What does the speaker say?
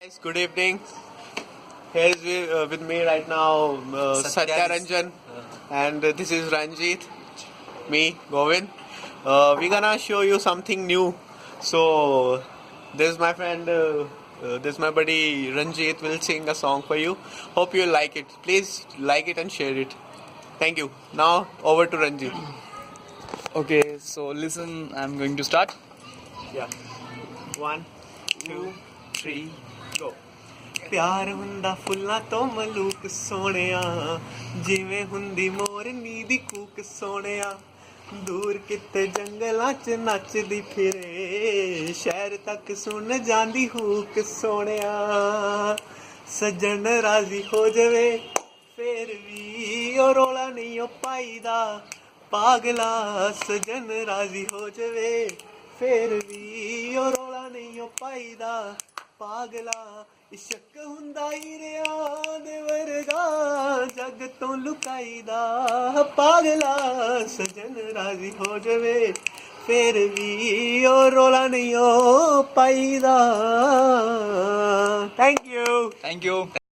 Guys, good evening. Here's with me right now Satya Ranjan, and this is Ranjit, me, Govind. We're gonna show you something new. So, this my friend, this my buddy Ranjit will sing a song for you. Hope you like it. Please like it and share it. Thank you. Now, over to Ranjit. Okay, so listen, I'm going to start. Yeah. 1, 2, 3, go. ਪਿਆਰ ਹੁੰਦਾ ਫੁੱਲਾਂ ਤੋਂ ਮਲੂਕ ਸੋਹਣਿਆ ਜਿਵੇਂ ਹੁੰਦੀ ਮੋਰਨੀ ਦੀ ਕੂਕ ਸੋਹਣਿਆ ਦੂਰ ਕਿਤੇ ਜੰਗਲਾਂ 'ਚ ਨੱਚਦੀ ਫਿਰੇ ਸ਼ਹਿਰ ਤੱਕ ਸੁਣ ਜਾਂਦੀ ਹੂਕ ਸੋਹਣਿਆ ਸੱਜਣ ਰਾਜ਼ੀ ਹੋ ਜਾਵੇ ਫੇਰ ਵੀ ਉਹ ਰੌਲਾ ਨਹੀਂ ਉਹ ਪਾਈਦਾ ਪਾਗਲਾ ਸੱਜਣ ਰਾਜ਼ੀ ਹੋ ਜਾਵੇ ਫੇਰ ਵੀ ਉਹ ਰੌਲਾ ਨਹੀਂ ਉਹ ਪਾਈਦਾ ਪਾਗਲਾ ਇਸ਼ਕ ਹੁੰਦਾ ਹੀ ਰਿਆਂ ਦੇ ਵਰਗਾ ਜੱਗ ਤੋਂ ਲੁਕਾਈਦਾ ਪਾਗਲਾ ਸਜਣ ਰਾਜ਼ੀ ਹੋ ਜਾਵੇ ਫੇਰ ਵੀ ਉਹ ਰੌਲਾ ਨਹੀਂ ਉਹ ਪਾਈਦਾ ਥੈਂਕ ਯੂ